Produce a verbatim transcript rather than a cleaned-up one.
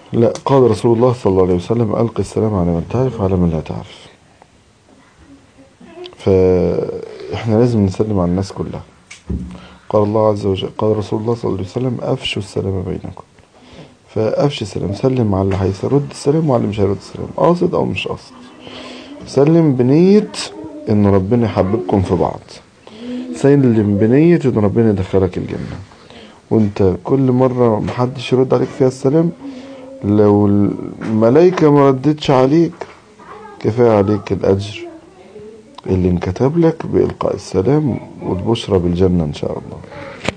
لا، قال رسول الله صلى الله عليه وسلم: ألقي السلام على من تعرف وعلى من لا تعرف. فإحنا لازم نسلم على الناس كلها. قال الله عز وجل، قال رسول الله صلى الله عليه وسلم: أفشوا السلام بينكم. فأفشي السلام، سلم على اللي هيرد السلام وعلى اللي مش هيرد السلام، قاصد أو مش قاصد. سلم بنية إن ربنا يحببكم في بعض. سلم بنية إن ربنا يدخلك الجنة. وانت كل مرة محدش يرد عليك فيها السلام، لو الملائكة ما ردتش عليك، كفاية عليك الأجر اللي انكتب لك بإلقاء السلام والبشرى بالجنة إن شاء الله.